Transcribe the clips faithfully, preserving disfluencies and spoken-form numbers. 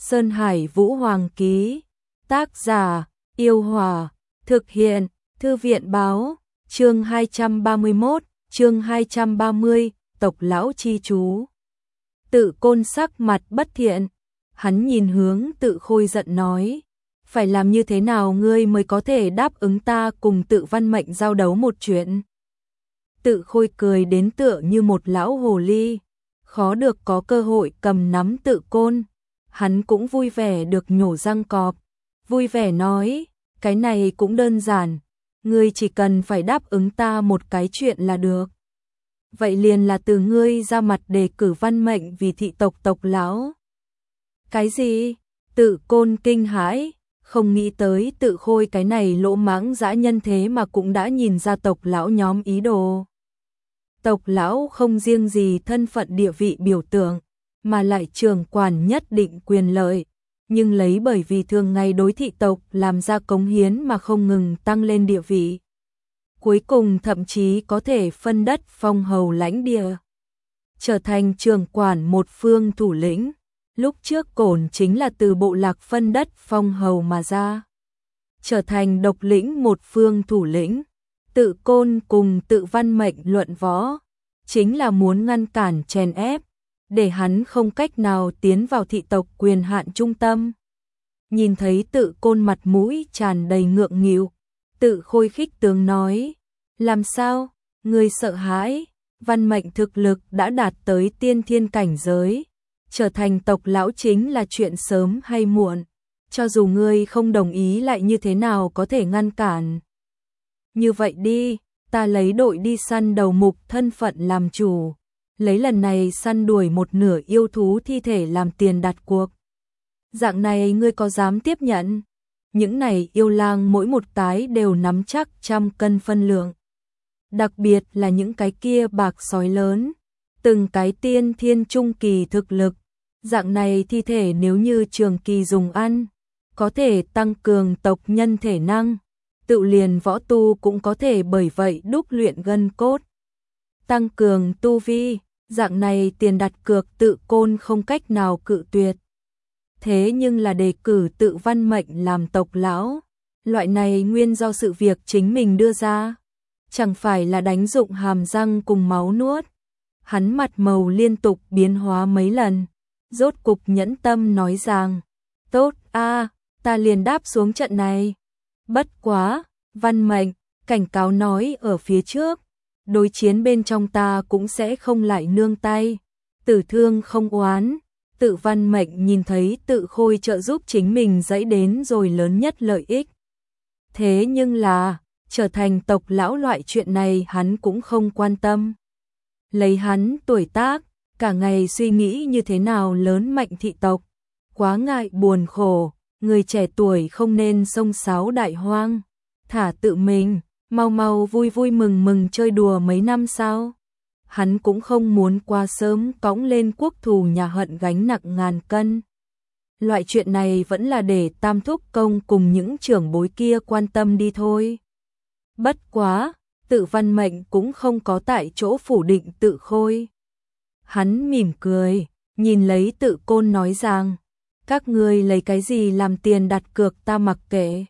Sơn Hải Vũ Hoàng ký. Tác giả: Yêu Hòa. Thực hiện: Thư viện báo. Chương hai trăm ba mươi mốt, chương hai trăm ba mươi, tộc lão chi chú. Tự Côn sắc mặt bất thiện, hắn nhìn hướng Tự Khôi giận nói: phải làm như thế nào ngươi mới có thể đáp ứng ta cùng Tự Văn Mệnh giao đấu một chuyện? Tự Khôi cười đến tựa như một lão hồ ly, khó được có cơ hội cầm nắm Tự Côn, hắn cũng vui vẻ được nhổ răng cọp, vui vẻ nói: cái này cũng đơn giản, ngươi chỉ cần phải đáp ứng ta một cái chuyện là được. Vậy liền là từ ngươi ra mặt đề cử Văn Mệnh vì thị tộc tộc lão. Cái gì? Tự Côn kinh hãi, không nghĩ tới Tự Khôi cái này lỗ mãng dã nhân thế mà cũng đã nhìn ra tộc lão nhóm ý đồ. Tộc lão không riêng gì thân phận địa vị biểu tượng, mà lại trưởng quản nhất định quyền lợi, nhưng lấy bởi vì thường ngày đối thị tộc làm ra cống hiến mà không ngừng tăng lên địa vị. Cuối cùng thậm chí có thể phân đất phong hầu lãnh địa, trở thành trưởng quản một phương thủ lĩnh. Lúc trước Cổn chính là từ bộ lạc phân đất phong hầu mà ra, trở thành độc lĩnh một phương thủ lĩnh. Tự Côn cùng Tự Văn Mệnh luận võ, chính là muốn ngăn cản chèn ép, để hắn không cách nào tiến vào thị tộc quyền hạn trung tâm. Nhìn thấy Tự Côn mặt mũi tràn đầy ngượng nghịu, Tự Khôi khích tướng nói: làm sao, ngươi sợ hãi? Văn Mệnh thực lực đã đạt tới tiên thiên cảnh giới, trở thành tộc lão chính là chuyện sớm hay muộn, cho dù ngươi không đồng ý lại như thế nào có thể ngăn cản. Như vậy đi, ta lấy đội đi săn đầu mục thân phận làm chủ, lấy lần này săn đuổi một nửa yêu thú thi thể làm tiền đặt cuộc. Dạng này ngươi có dám tiếp nhận? Những này yêu lang mỗi một tái đều nắm chắc trăm cân phân lượng. Đặc biệt là những cái kia bạc sói lớn, từng cái tiên thiên trung kỳ thực lực. Dạng này thi thể nếu như trường kỳ dùng ăn, có thể tăng cường tộc nhân thể năng, tự liền võ tu cũng có thể bởi vậy đúc luyện gân cốt, tăng cường tu vi. Dạng này tiền đặt cược Tự Côn không cách nào cự tuyệt. Thế nhưng là đề cử Tự Văn Mệnh làm tộc lão, loại này nguyên do sự việc chính mình đưa ra, chẳng phải là đánh dụng hàm răng cùng máu nuốt. Hắn mặt màu liên tục biến hóa mấy lần, rốt cục nhẫn tâm nói rằng: tốt a, ta liền đáp xuống trận này. Bất quá, Văn Mệnh, cảnh cáo nói ở phía trước, đối chiến bên trong ta cũng sẽ không lại nương tay, tử thương không oán. Tự Văn Mệnh nhìn thấy Tự Khôi trợ giúp chính mình dẫy đến rồi lớn nhất lợi ích. Thế nhưng là, trở thành tộc lão loại chuyện này hắn cũng không quan tâm. Lấy hắn tuổi tác, cả ngày suy nghĩ như thế nào lớn mạnh thị tộc, quá ngại buồn khổ, người trẻ tuổi không nên xông xáo đại hoang, thả tự mình, mau mau vui vui mừng mừng chơi đùa mấy năm sau. Hắn cũng không muốn quá sớm cõng lên quốc thù nhà hận gánh nặng ngàn cân. Loại chuyện này vẫn là để Tam Thúc Công cùng những trưởng bối kia quan tâm đi thôi. Bất quá, Tự Văn Mệnh cũng không có tại chỗ phủ định Tự Khôi. Hắn mỉm cười, nhìn lấy Tự Côn nói rằng: các ngươi lấy cái gì làm tiền đặt cược ta mặc kệ.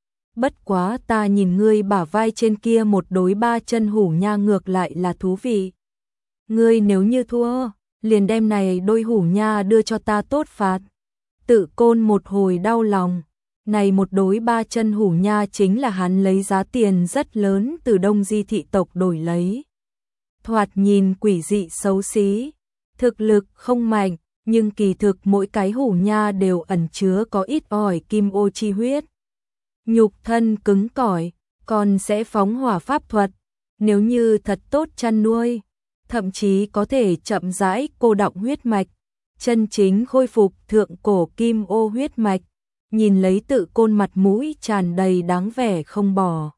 Bất quá ta nhìn ngươi bả vai trên kia một đối ba chân hủ nha ngược lại là thú vị. Ngươi nếu như thua, liền đem này đôi hủ nha đưa cho ta tốt phạt. Tự Côn một hồi đau lòng, này một đối ba chân hủ nha chính là hắn lấy giá tiền rất lớn từ Đông Di thị tộc đổi lấy. Thoạt nhìn quỷ dị xấu xí, thực lực không mạnh, nhưng kỳ thực mỗi cái hủ nha đều ẩn chứa có ít ỏi kim ô chi huyết. Nhục thân cứng cỏi, còn sẽ phóng hỏa pháp thuật, nếu như thật tốt chăn nuôi, thậm chí có thể chậm rãi cô đọng huyết mạch, chân chính khôi phục thượng cổ kim ô huyết mạch. Nhìn lấy Tự Côn mặt mũi tràn đầy đáng vẻ không bỏ,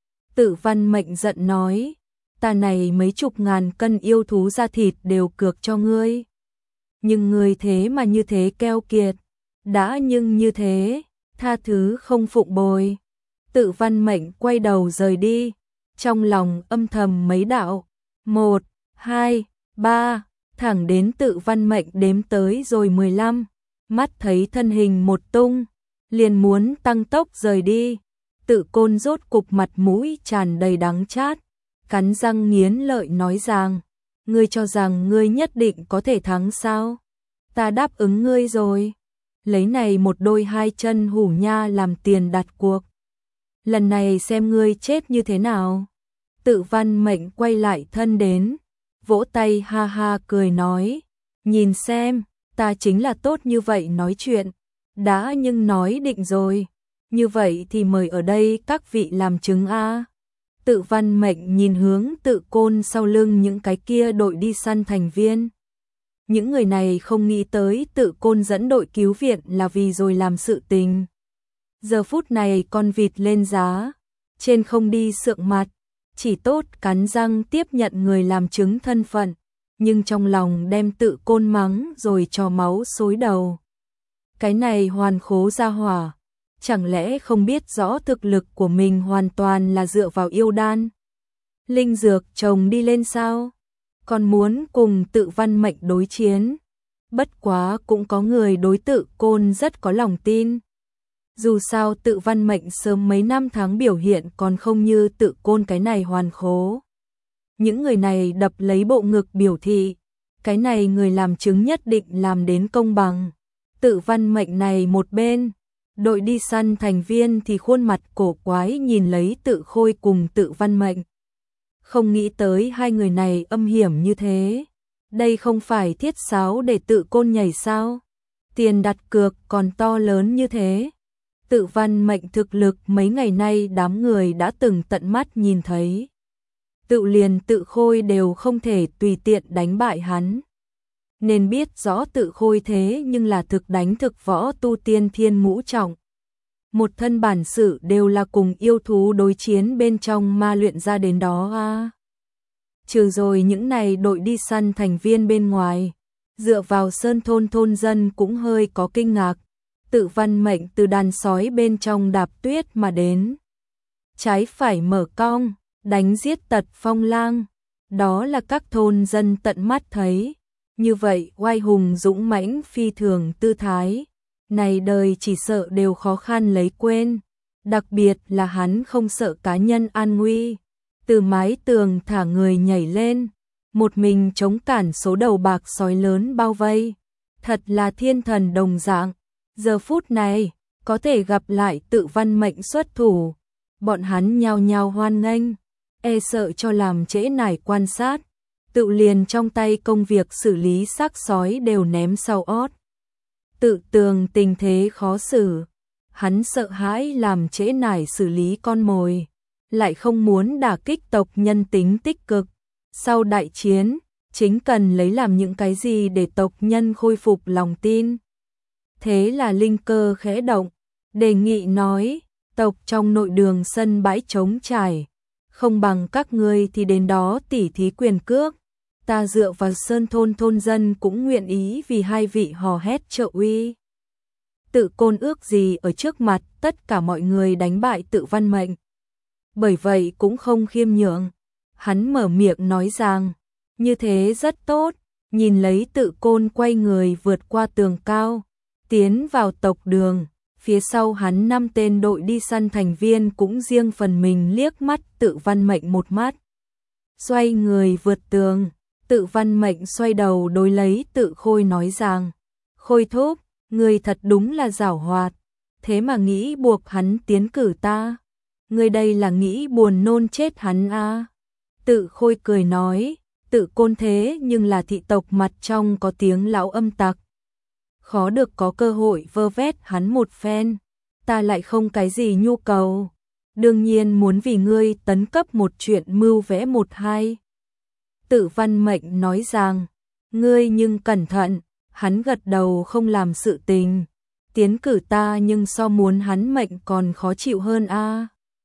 Tự Văn Mệnh giận nói: ta này mấy chục ngàn cân yêu thú da thịt đều cược cho ngươi, nhưng ngươi thế mà như thế keo kiệt, đã nhưng như thế, tha thứ không phụng bồi. Tự Văn Mệnh quay đầu rời đi, trong lòng âm thầm mấy đạo, một, hai, ba, thẳng đến Tự Văn Mệnh đếm tới rồi mười lăm, mắt thấy thân hình một tung, liền muốn tăng tốc rời đi. Tự Côn rốt cục mặt mũi tràn đầy đắng chát, cắn răng nghiến lợi nói rằng, ngươi cho rằng ngươi nhất định có thể thắng sao? Ta đáp ứng ngươi rồi. Lấy này một đôi hai chân hủ nha làm tiền đặt cuộc. Lần này xem ngươi chết như thế nào. Tự Văn Mệnh quay lại thân đến, vỗ tay ha ha cười nói, nhìn xem, ta chính là tốt như vậy nói chuyện. Đã nhưng nói định rồi, như vậy thì mời ở đây các vị làm chứng a. Tự Văn Mệnh nhìn hướng Tự Côn sau lưng những cái kia đội đi săn thành viên. Những người này không nghĩ tới Tự Côn dẫn đội cứu viện là vì rồi làm sự tình. Giờ phút này con vịt lên giá, trên không đi sượng mặt, chỉ tốt cắn răng tiếp nhận người làm chứng thân phận, nhưng trong lòng đem Tự Côn mắng rồi cho máu xối đầu. Cái này hoàn khố ra hỏa, chẳng lẽ không biết rõ thực lực của mình hoàn toàn là dựa vào yêu đan, linh dược trồng đi lên sao? Còn muốn cùng Tự Văn Mệnh đối chiến. Bất quá cũng có người đối Tự Côn rất có lòng tin. Dù sao Tự Văn Mệnh sớm mấy năm tháng biểu hiện còn không như Tự Côn cái này hoàn khố. Những người này đập lấy bộ ngực biểu thị, cái này người làm chứng nhất định làm đến công bằng. Tự Văn Mệnh này một bên, đội đi săn thành viên thì khuôn mặt cổ quái nhìn lấy Tự Khôi cùng Tự Văn Mệnh. Không nghĩ tới hai người này âm hiểm như thế. Đây không phải thiết sáo để Tự Côn nhảy sao? Tiền đặt cược còn to lớn như thế. Tự Văn Mệnh thực lực mấy ngày nay đám người đã từng tận mắt nhìn thấy. Tự liền Tự Khôi đều không thể tùy tiện đánh bại hắn. Nên biết rõ Tự Khôi thế nhưng là thực đánh thực võ tu tiên thiên ngũ trọng. Một thân bản sự đều là cùng yêu thú đối chiến bên trong ma luyện ra đến đó a. Trừ rồi những này đội đi săn thành viên bên ngoài, dựa vào sơn thôn thôn dân cũng hơi có kinh ngạc. Tự Văn Mệnh từ đàn sói bên trong đạp tuyết mà đến. Trái phải mở cong, đánh giết tật phong lang. Đó là các thôn dân tận mắt thấy. Như vậy oai hùng dũng mãnh phi thường tư thái. Này đời chỉ sợ đều khó khăn lấy quên. Đặc biệt là hắn không sợ cá nhân an nguy. Từ mái tường thả người nhảy lên. Một mình chống cản số đầu bạc sói lớn bao vây. Thật là thiên thần đồng dạng. Giờ phút này, có thể gặp lại Tự Văn Mệnh xuất thủ. Bọn hắn nhao nhao hoan nghênh, e sợ cho làm trễ nải quan sát. Tự liền trong tay công việc xử lý xác sói đều ném sau ót. Tự tường tình thế khó xử. Hắn sợ hãi làm trễ nải xử lý con mồi. Lại không muốn đả kích tộc nhân tính tích cực. Sau đại chiến, chính cần lấy làm những cái gì để tộc nhân khôi phục lòng tin. Thế là linh cơ khẽ động, đề nghị nói, tộc trong nội đường sân bãi trống trải, không bằng các ngươi thì đến đó tỉ thí quyền cước. Ta dựa vào sơn thôn thôn dân cũng nguyện ý vì hai vị hò hét trợ uy. Tự Côn ước gì ở trước mặt tất cả mọi người đánh bại Tự Văn Mệnh. Bởi vậy cũng không khiêm nhượng. Hắn mở miệng nói rằng, như thế rất tốt, nhìn lấy Tự Côn quay người vượt qua tường cao. Tiến vào tộc đường, phía sau hắn năm tên đội đi săn thành viên cũng riêng phần mình liếc mắt Tự Văn Mệnh một mắt. Xoay người vượt tường, Tự Văn Mệnh xoay đầu đối lấy Tự Khôi nói rằng, Khôi thúc, người thật đúng là giảo hoạt, thế mà nghĩ buộc hắn tiến cử ta. Người đây là nghĩ buồn nôn chết hắn à. Tự Khôi cười nói, Tự Côn thế nhưng là thị tộc mặt trong có tiếng lão âm tặc. Khó được có cơ hội vơ vét hắn một phen, ta lại không cái gì nhu cầu, đương nhiên muốn vì ngươi tấn cấp một chuyện mưu vẽ một hai. Tự Văn Mệnh nói rằng, ngươi nhưng cẩn thận, hắn gật đầu không làm sự tình, tiến cử ta nhưng so muốn hắn mệnh còn khó chịu hơn a. À.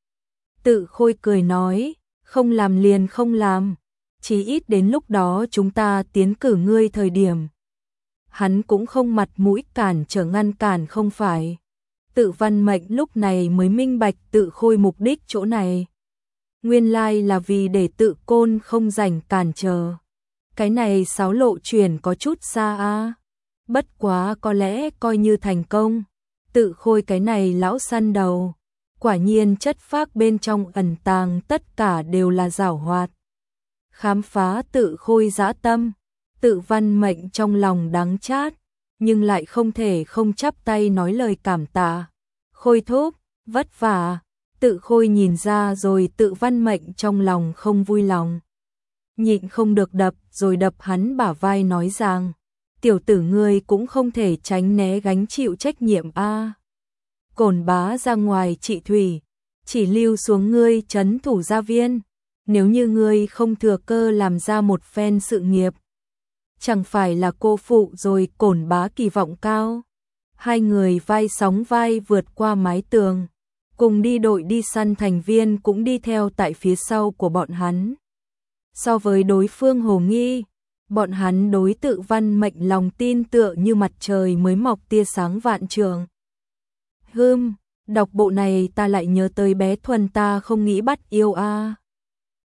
Tự Khôi cười nói, không làm liền không làm, chí ít đến lúc đó chúng ta tiến cử ngươi thời điểm. Hắn cũng không mặt mũi cản trở ngăn cản không phải. Tự Văn Mệnh lúc này mới minh bạch Tự Khôi mục đích chỗ này. Nguyên lai là vì để Tự Côn không rảnh cản trở. Cái này sáo lộ chuyển có chút xa a. Bất quá có lẽ coi như thành công. Tự Khôi cái này lão săn đầu, quả nhiên chất phác bên trong ẩn tàng tất cả đều là giảo hoạt. Khám phá Tự Khôi dã tâm, Tự Văn Mệnh trong lòng đắng chát, nhưng lại không thể không chắp tay nói lời cảm tạ. Khôi thúc, vất vả. Tự Khôi nhìn ra rồi Tự Văn Mệnh trong lòng không vui lòng. Nhịn không được đập rồi đập hắn bả vai nói rằng, tiểu tử ngươi cũng không thể tránh né gánh chịu trách nhiệm a. Cổn bá ra ngoài trị thủy, chỉ lưu xuống ngươi trấn thủ gia viên, nếu như ngươi không thừa cơ làm ra một phen sự nghiệp, chẳng phải là cô phụ rồi Cổn bá kỳ vọng cao. Hai người vai sóng vai vượt qua mái tường, cùng đi đội đi săn thành viên cũng đi theo tại phía sau của bọn hắn. So với đối phương hồ nghi, bọn hắn đối Tự Văn Mệnh lòng tin tựa như mặt trời mới mọc tia sáng vạn trường. Hừm, đọc bộ này ta lại nhớ tới bé Thuần ta không nghĩ bắt yêu a.